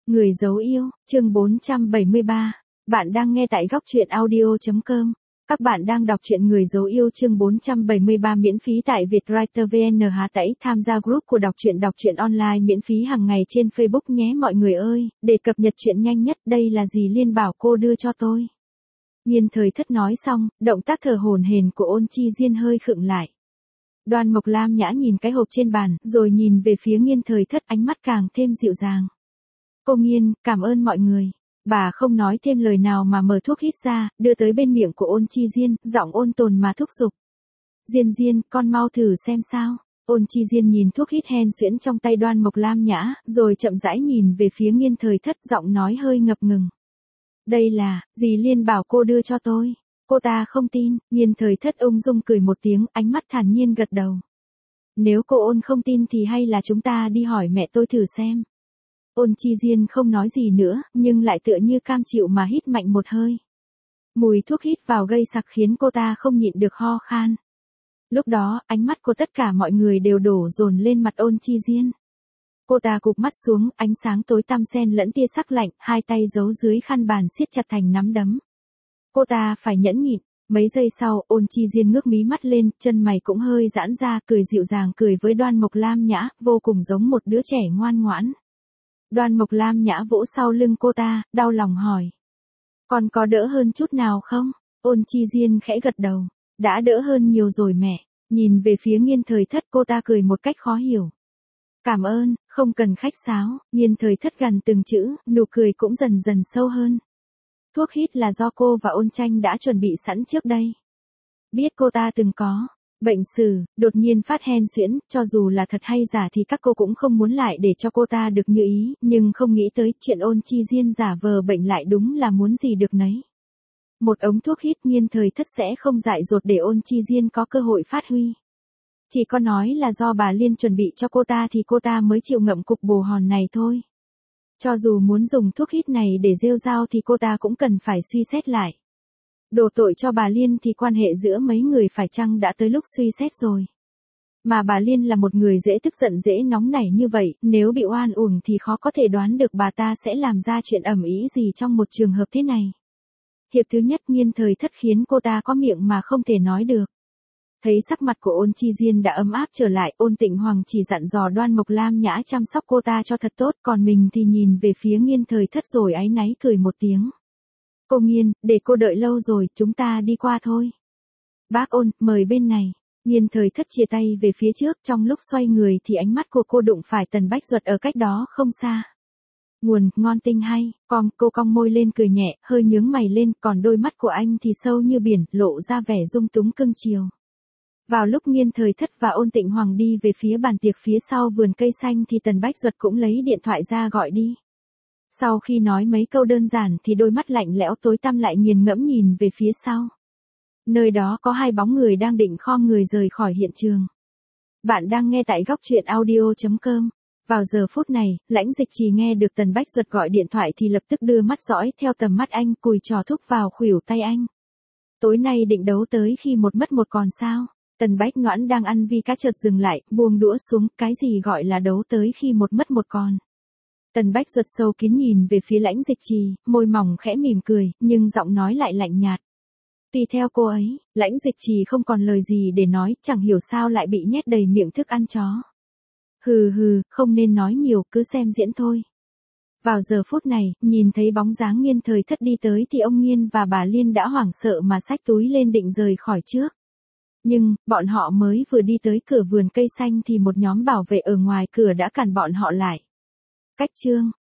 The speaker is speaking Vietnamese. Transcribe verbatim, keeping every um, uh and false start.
Người dấu yêu, chương bốn trăm bảy mươi ba. Bạn đang nghe tại góc truyện audio chấm com. Các bạn đang đọc truyện Người dấu yêu chương bốn trăm bảy mươi ba miễn phí tại Vietwriter vê en Há tẩy tham gia group của đọc truyện đọc truyện online miễn phí hàng ngày trên Facebook nhé mọi người ơi, để cập nhật chuyện nhanh nhất. Đây là gì Liên bảo cô đưa cho tôi. Nhiên Thời Thất nói xong, động tác thở hổn hển của Ôn Chi Diên hơi khựng lại. Đoan Mộc Lam Nhã nhìn cái hộp trên bàn, rồi nhìn về phía Nhiên Thời Thất, ánh mắt càng thêm dịu dàng. Cô Nhiên, cảm ơn mọi người. Bà không nói thêm lời nào mà mở thuốc hít ra, đưa tới bên miệng của Ôn Chi Diên, giọng ôn tồn mà thúc giục. Diên Diên, con mau thử xem sao. Ôn Chi Diên nhìn thuốc hít hen suyễn trong tay Đoan Mộc Lam Nhã, rồi chậm rãi nhìn về phía Nhiên Thời Thất, giọng nói hơi ngập ngừng. Đây là, dì Liên bảo cô đưa cho tôi. Cô ta không tin. Nhiên Thời Thất ung dung cười một tiếng, ánh mắt thản nhiên gật đầu. Nếu cô Ôn không tin thì hay là chúng ta đi hỏi mẹ tôi thử xem. Ôn Chi Diên không nói gì nữa, nhưng lại tựa như cam chịu mà hít mạnh một hơi. Mùi thuốc hít vào gây sặc khiến cô ta không nhịn được ho khan. Lúc đó, ánh mắt của tất cả mọi người đều đổ dồn lên mặt Ôn Chi Diên. Cô ta cụp mắt xuống, ánh sáng tối tăm xen lẫn tia sắc lạnh, hai tay giấu dưới khăn bàn siết chặt thành nắm đấm. Cô ta phải nhẫn nhịn. Mấy giây sau, Ôn Chi Diên ngước mí mắt lên, chân mày cũng hơi giãn ra, cười dịu dàng cười với Đoan Mộc Lam Nhã, vô cùng giống một đứa trẻ ngoan ngoãn. Đoan Mộc Lam Nhã vỗ sau lưng cô ta, đau lòng hỏi. Còn có đỡ hơn chút nào không? Ôn Chi Diên khẽ gật đầu. Đã đỡ hơn nhiều rồi mẹ. Nhìn về phía Nhiên Thời Thất, cô ta cười một cách khó hiểu. Cảm ơn, không cần khách sáo. Nhiên Thời Thất gằn từng chữ, nụ cười cũng dần dần sâu hơn. Thuốc hít là do cô và Ôn Tranh đã chuẩn bị sẵn trước đây. Biết cô ta từng có bệnh sử, đột nhiên phát hen suyễn, cho dù là thật hay giả thì các cô cũng không muốn lại để cho cô ta được như ý, nhưng không nghĩ tới chuyện Ôn Chi Diên giả vờ bệnh lại đúng là muốn gì được nấy. Một ống thuốc hít Nhiên Thời Thất sẽ không dại dột để Ôn Chi Diên có cơ hội phát huy. Chỉ có nói là do bà Liên chuẩn bị cho cô ta thì cô ta mới chịu ngậm cục bồ hòn này thôi. Cho dù muốn dùng thuốc hít này để rêu rao thì cô ta cũng cần phải suy xét lại. Đổ tội cho bà Liên thì quan hệ giữa mấy người phải chăng đã tới lúc suy xét rồi. Mà bà Liên là một người dễ tức giận dễ nóng nảy như vậy, nếu bị oan uổng thì khó có thể đoán được bà ta sẽ làm ra chuyện ầm ĩ gì trong một trường hợp thế này. Hiệp thứ nhất Nhiên Thời Thất khiến cô ta có miệng mà không thể nói được. Thấy sắc mặt của Ôn Chi Diên đã ấm áp trở lại, Ôn Tịnh Hoàng chỉ dặn dò Đoan Mộc Lam Nhã chăm sóc cô ta cho thật tốt, còn mình thì nhìn về phía Nhiên Thời Thất rồi áy náy cười một tiếng. Cô Nhiên, để cô đợi lâu rồi, chúng ta đi qua thôi. Bác Ôn, mời bên này. Nhiên Thời Thất chia tay về phía trước, trong lúc xoay người thì ánh mắt của cô đụng phải Tần Bách Duật ở cách đó không xa. Nguồn, ngon tinh hay, cong, cô cong môi lên cười nhẹ, hơi nhướng mày lên, còn đôi mắt của anh thì sâu như biển, lộ ra vẻ dung túng cưng chiều. Vào lúc Nhiên Thời Thất và Ôn Tịnh Hoàng đi về phía bàn tiệc phía sau vườn cây xanh thì Tần Bách Duật cũng lấy điện thoại ra gọi đi. Sau khi nói mấy câu đơn giản thì đôi mắt lạnh lẽo tối tăm lại nghiền ngẫm nhìn về phía sau. Nơi đó có hai bóng người đang định khom người rời khỏi hiện trường. Bạn đang nghe tại góc truyện audio chấm com. Vào giờ phút này, Lãnh Dịch Trì nghe được Tần Bách Duật gọi điện thoại thì lập tức đưa mắt dõi theo tầm mắt anh, cùi trò thúc vào khuỷu tay anh. Tối nay định đấu tới khi một mất một còn sao? Tần Bách Noãn đang ăn vi cá chợt dừng lại, buông đũa xuống, cái gì gọi là đấu tới khi một mất một còn. Tần Bách Duật sâu kín nhìn về phía Lãnh Dịch Trì, môi mỏng khẽ mỉm cười, nhưng giọng nói lại lạnh nhạt. Tùy theo cô ấy, Lãnh Dịch Trì không còn lời gì để nói, chẳng hiểu sao lại bị nhét đầy miệng thức ăn chó. Hừ hừ, không nên nói nhiều, cứ xem diễn thôi. Vào giờ phút này, nhìn thấy bóng dáng Nhiên Thời Thất đi tới thì ông Nhiên và bà Liên đã hoảng sợ mà xách túi lên định rời khỏi trước. Nhưng, bọn họ mới vừa đi tới cửa vườn cây xanh thì một nhóm bảo vệ ở ngoài cửa đã cản bọn họ lại. Cách chương